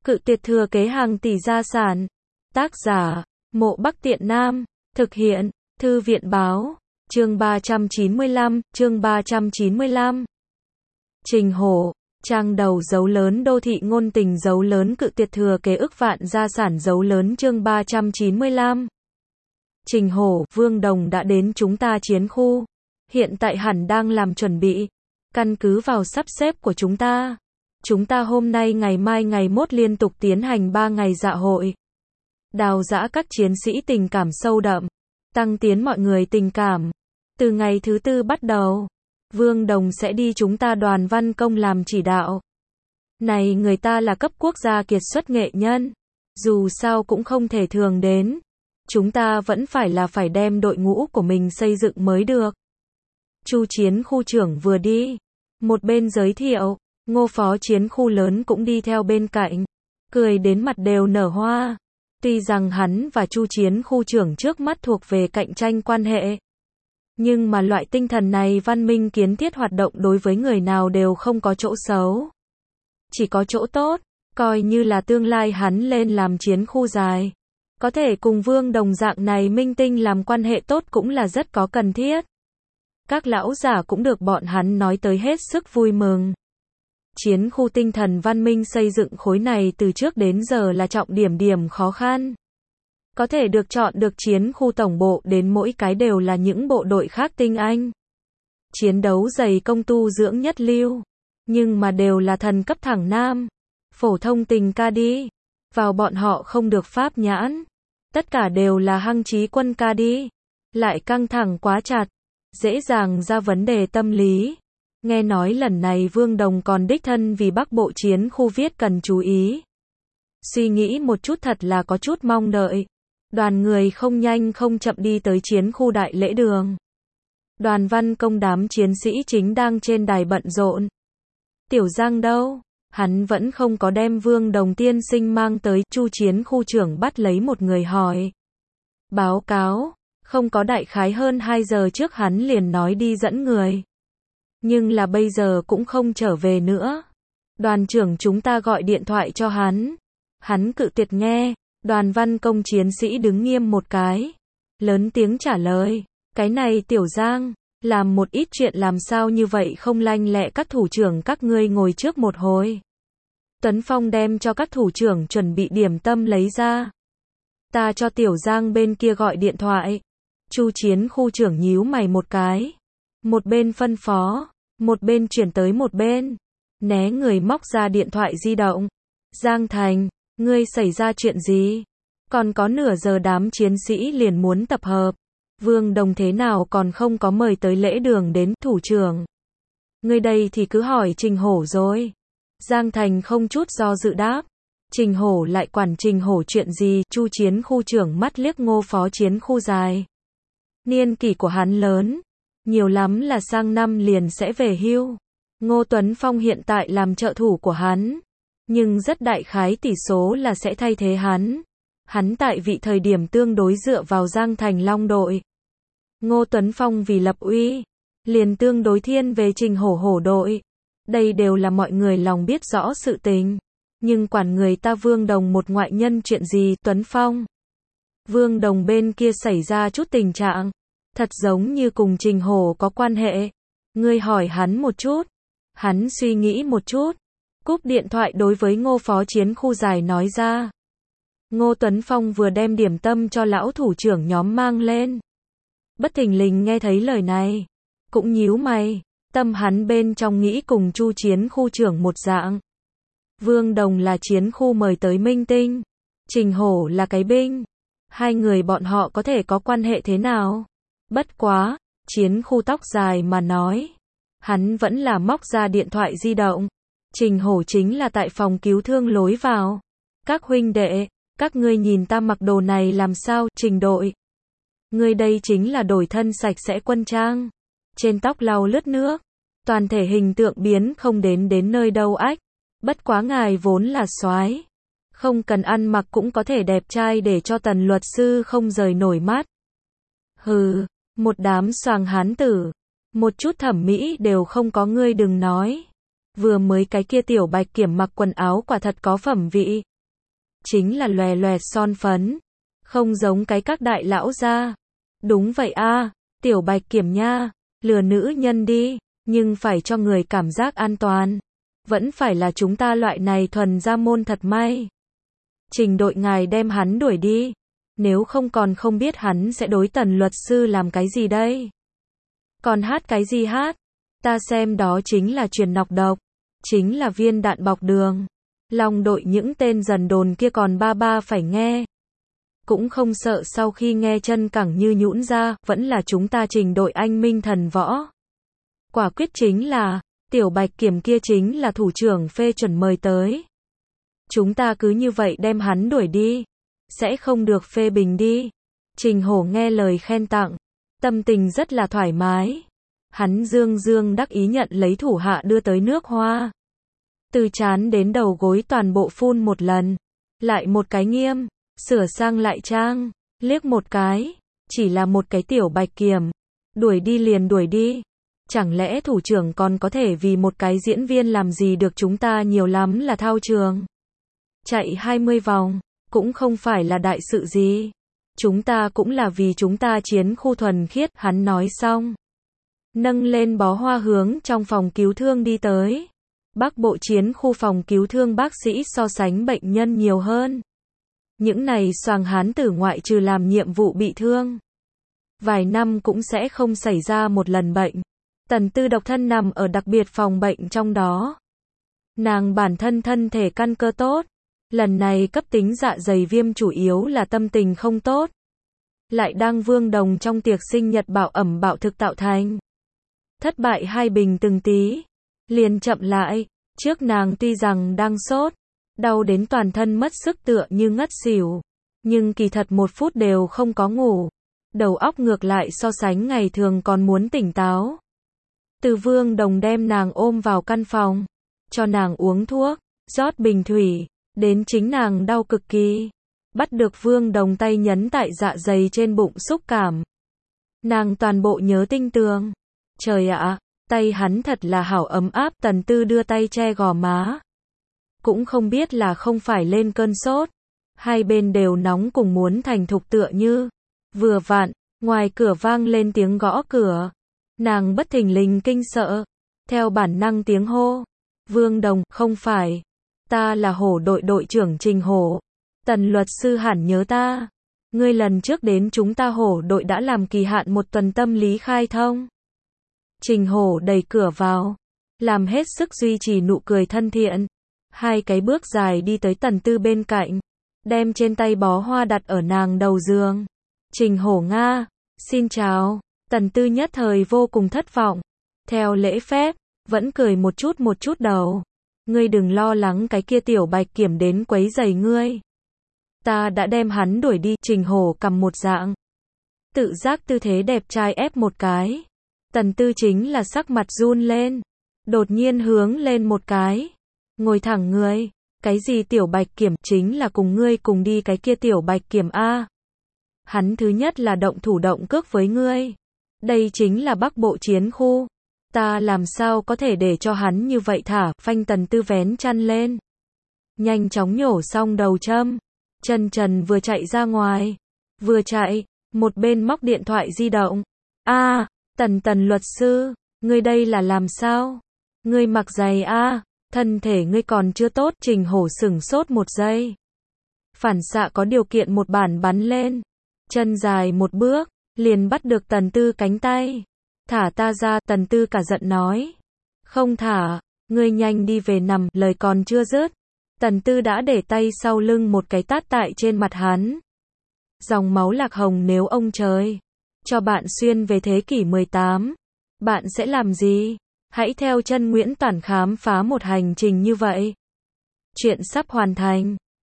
Cự tuyệt thừa kế hàng tỷ gia sản. Tác giả, Mộ Bắc Tiện Nam. Thực hiện, Thư viện báo. Chương 395. Trình Hổ. Trang đầu dấu lớn đô thị ngôn tình dấu lớn cự tuyệt thừa kế ức vạn gia sản dấu lớn chương 395. Trình Hổ, Vương Đồng đã đến chúng ta chiến khu. Hiện tại hẳn đang làm chuẩn bị. Căn cứ vào sắp xếp của chúng ta hôm nay ngày mai ngày mốt liên tục tiến hành 3 ngày dạ hội. Đào giã các chiến sĩ tình cảm sâu đậm. Tăng tiến mọi người tình cảm. Từ ngày thứ 4 bắt đầu, Vương Đồng sẽ đi chúng ta Đoàn Văn Công làm chỉ đạo. Này người ta là cấp quốc gia kiệt xuất nghệ nhân. Dù sao cũng không thể thường đến. Chúng ta vẫn phải đem đội ngũ của mình xây dựng mới được. Chu chiến khu trưởng vừa đi. Một bên giới thiệu, Ngô phó chiến khu lớn cũng đi theo bên cạnh. Cười đến mặt đều nở hoa. Tuy rằng hắn và Chu chiến khu trưởng trước mắt thuộc về cạnh tranh quan hệ. Nhưng mà loại tinh thần này văn minh kiến thiết hoạt động đối với người nào đều không có chỗ xấu. Chỉ có chỗ tốt, coi như là tương lai hắn lên làm chiến khu dài. Có thể cùng Vương Đồng dạng này minh tinh làm quan hệ tốt cũng là rất có cần thiết. Các lão giả cũng được bọn hắn nói tới hết sức vui mừng. Chiến khu tinh thần văn minh xây dựng khối này từ trước đến giờ là trọng điểm khó khăn. Có thể được chọn được chiến khu tổng bộ đến mỗi cái đều là những bộ đội khác tinh anh. Chiến đấu dày công tu dưỡng nhất lưu. Nhưng mà đều là thần cấp thẳng nam. Phổ thông tình ca đi. Vào bọn họ không được pháp nhãn. Tất cả đều là hăng chí quân ca đi. Lại căng thẳng quá chặt. Dễ dàng ra vấn đề tâm lý. Nghe nói lần này Vương Đồng còn đích thân vì Bắc Bộ chiến khu viết cần chú ý. Suy nghĩ một chút thật là có chút mong đợi. Đoàn người không nhanh không chậm đi tới chiến khu đại lễ đường. Đoàn Văn Công đám chiến sĩ chính đang trên đài bận rộn. Tiểu Giang đâu? Hắn vẫn không có đem Vương Đồng tiên sinh mang tới. Chu chiến khu trưởng bắt lấy một người hỏi. Báo cáo, không có, đại khái hơn 2 giờ trước hắn liền nói đi dẫn người. Nhưng là bây giờ cũng không trở về nữa. Đoàn trưởng chúng ta gọi điện thoại cho hắn. Hắn cự tuyệt nghe. Đoàn Văn Công chiến sĩ đứng nghiêm một cái. Lớn tiếng trả lời. Cái này Tiểu Giang, làm một ít chuyện làm sao như vậy không lanh lẹ, các thủ trưởng các ngươi ngồi trước một hồi. Tuấn Phong đem cho các thủ trưởng chuẩn bị điểm tâm lấy ra. Ta cho Tiểu Giang bên kia gọi điện thoại. Chu chiến khu trưởng nhíu mày một cái. Một bên phân phó, một bên chuyển tới một bên. Né người móc ra điện thoại di động. Giang Thành, ngươi xảy ra chuyện gì? Còn có nửa giờ đám chiến sĩ liền muốn tập hợp. Vương Đồng thế nào còn không có mời tới lễ đường đến. Thủ trưởng, ngươi đây thì cứ hỏi Trình Hổ rồi. Giang Thành không chút do dự đáp. Trình Hổ lại quản Trình Hổ chuyện gì? Chu chiến khu trưởng mắt liếc Ngô phó chiến khu dài. Niên kỷ của hắn lớn. Nhiều lắm là sang năm liền sẽ về hưu. Ngô Tuấn Phong hiện tại làm trợ thủ của hắn. Nhưng rất đại khái tỷ số là sẽ thay thế hắn. Hắn tại vị thời điểm tương đối dựa vào Giang Thành Long đội. Ngô Tuấn Phong vì lập uy, liền tương đối thiên về Trình Hổ đội. Đây đều là mọi người lòng biết rõ sự tình. Nhưng quản người ta Vương Đồng một ngoại nhân chuyện gì? Tuấn Phong. Vương Đồng bên kia xảy ra chút tình trạng. Thật giống như cùng Trình Hổ có quan hệ. Ngươi hỏi hắn một chút. Hắn suy nghĩ một chút. Cúp điện thoại đối với Ngô phó chiến khu dài nói ra. Ngô Tuấn Phong vừa đem điểm tâm cho lão thủ trưởng nhóm mang lên. Bất thình lình nghe thấy lời này. Cũng nhíu mày. Tâm hắn bên trong nghĩ cùng Chu chiến khu trưởng một dạng. Vương Đồng là chiến khu mời tới minh tinh. Trình Hổ là cái binh. Hai người bọn họ có thể có quan hệ thế nào? Bất quá, chiến khu tóc dài mà nói. Hắn vẫn là móc ra điện thoại di động. Trình Hổ chính là tại phòng cứu thương lối vào. Các huynh đệ, các ngươi nhìn ta mặc đồ này làm sao? Trình đội, ngươi đây chính là đổi thân sạch sẽ quân trang. Trên tóc lau lướt nước. Toàn thể hình tượng biến không đến nơi đâu ách. Bất quá ngài vốn là soái. Không cần ăn mặc cũng có thể đẹp trai để cho Tần luật sư không rời nổi mắt. Hừ, một đám xoàng hán tử. Một chút thẩm mỹ đều không có, ngươi đừng nói. Vừa mới cái kia tiểu bạch kiểm mặc quần áo quả thật có phẩm vị. chính là lòe loẹt son phấn. Không giống cái các đại lão gia. Đúng vậy a, Tiểu Bạch Kiểm nha, lừa nữ nhân đi, nhưng phải cho người cảm giác an toàn. Vẫn phải là chúng ta loại này thuần gia môn thật may. Trình đội ngài đem hắn đuổi đi. Nếu không còn không biết hắn sẽ đối Tần luật sư làm cái gì đây. Còn hát cái gì hát? Ta xem đó chính là truyền nọc độc. Chính là viên đạn bọc đường. Long đội những tên dần đồn kia còn ba phải nghe. Cũng không sợ sau khi nghe chân cẳng như nhũn ra, vẫn là chúng ta Trình đội anh minh thần võ. Quả quyết chính là, Tiểu Bạch Kiểm kia chính là thủ trưởng phê chuẩn mời tới. Chúng ta cứ như vậy đem hắn đuổi đi. Sẽ không được phê bình đi. Trình Hổ nghe lời khen tặng. Tâm tình rất là thoải mái. Hắn dương dương đắc ý nhận lấy thủ hạ đưa tới nước hoa. Từ trán đến đầu gối toàn bộ phun một lần. Lại một cái nghiêm. Sửa sang lại trang. Liếc một cái. Chỉ là một cái Tiểu Bạch Kiểm. Đuổi đi liền đuổi đi. Chẳng lẽ thủ trưởng còn có thể vì một cái diễn viên làm gì được, chúng ta nhiều lắm là thao trường. Chạy 20 vòng. Cũng không phải là đại sự gì. Chúng ta cũng là vì chúng ta chiến khu thuần khiết, hắn nói xong. Nâng lên bó hoa hướng trong phòng cứu thương đi tới. Bắc Bộ chiến khu phòng cứu thương bác sĩ so sánh bệnh nhân nhiều hơn. Những này xoàng hán tử ngoại trừ làm nhiệm vụ bị thương. Vài năm cũng sẽ không xảy ra một lần bệnh. Tần Tư độc thân nằm ở đặc biệt phòng bệnh trong đó. Nàng bản thân thân thể căn cơ tốt. Lần này cấp tính dạ dày viêm chủ yếu là tâm tình không tốt. Lại đang Vương Đồng trong tiệc sinh nhật bạo ẩm bạo thực tạo thành. Thất bại hai bình từng tí. Liền chậm lại. Trước nàng tuy rằng đang sốt. Đau đến toàn thân mất sức tựa như ngất xỉu. Nhưng kỳ thật 1 phút đều không có ngủ. Đầu óc ngược lại so sánh ngày thường còn muốn tỉnh táo. Từ Vương Đồng đem nàng ôm vào căn phòng. Cho nàng uống thuốc. Rót bình thủy. Đến chính nàng đau cực kỳ. Bắt được Vương Đồng tay nhấn tại dạ dày trên bụng xúc cảm. Nàng toàn bộ nhớ tinh tường. Trời ạ, tay hắn thật là hảo ấm áp. Tần Tư đưa tay che gò má. Cũng không biết là không phải lên cơn sốt. Hai bên đều nóng cùng muốn thành thục tựa như. Vừa vặn, ngoài cửa vang lên tiếng gõ cửa. Nàng bất thình lình kinh sợ. Theo bản năng tiếng hô. Vương Đồng, không phải. Ta là Hổ đội đội trưởng Trình Hổ. Tần luật sư hẳn nhớ ta. Ngươi lần trước đến chúng ta Hổ đội đã làm kỳ hạn 1 tuần tâm lý khai thông. Trình Hổ đẩy cửa vào. Làm hết sức duy trì nụ cười thân thiện. 2 cái bước dài đi tới Tần Tư bên cạnh. Đem trên tay bó hoa đặt ở nàng đầu giường. Trình Hổ Nga. Xin chào. Tần Tư nhất thời vô cùng thất vọng. Theo lễ phép. Vẫn cười một chút đầu. Ngươi đừng lo lắng cái kia Tiểu Bạch Kiểm đến quấy rầy ngươi. Ta đã đem hắn đuổi đi. Trình Hổ cầm một dạng. Tự giác tư thế đẹp trai ép một cái. Tần Tư chính là sắc mặt run lên. Đột nhiên hướng lên một cái. Ngồi thẳng người. Cái gì Tiểu Bạch Kiểm, chính là cùng ngươi cùng đi cái kia Tiểu Bạch Kiểm a. Hắn thứ nhất là động thủ động cước với ngươi. Đây chính là Bắc Bộ chiến khu. Ta làm sao có thể để cho hắn như vậy thả, phanh. Tần Tư vén chăn lên. Nhanh chóng nhổ xong đầu châm. Chân trần vừa chạy ra ngoài. Vừa chạy, một bên móc điện thoại di động. A, Tần luật sư, ngươi đây là làm sao? Ngươi mặc giày a, thân thể ngươi còn chưa tốt. Trình Hổ sửng sốt một giây. Phản xạ có điều kiện một bản bắn lên. Chân dài một bước, liền bắt được Tần Tư cánh tay. Thả ta ra. Tần Tư cả giận nói. Không thả, ngươi nhanh đi về nằm. Lời còn chưa dứt. Tần Tư đã để tay sau lưng một cái tát tại trên mặt hắn. Dòng máu lạc hồng. Nếu ông trời cho bạn xuyên về thế kỷ 18, bạn sẽ làm gì? Hãy theo chân Nguyễn Toản khám phá một hành trình như vậy. Chuyện sắp hoàn thành.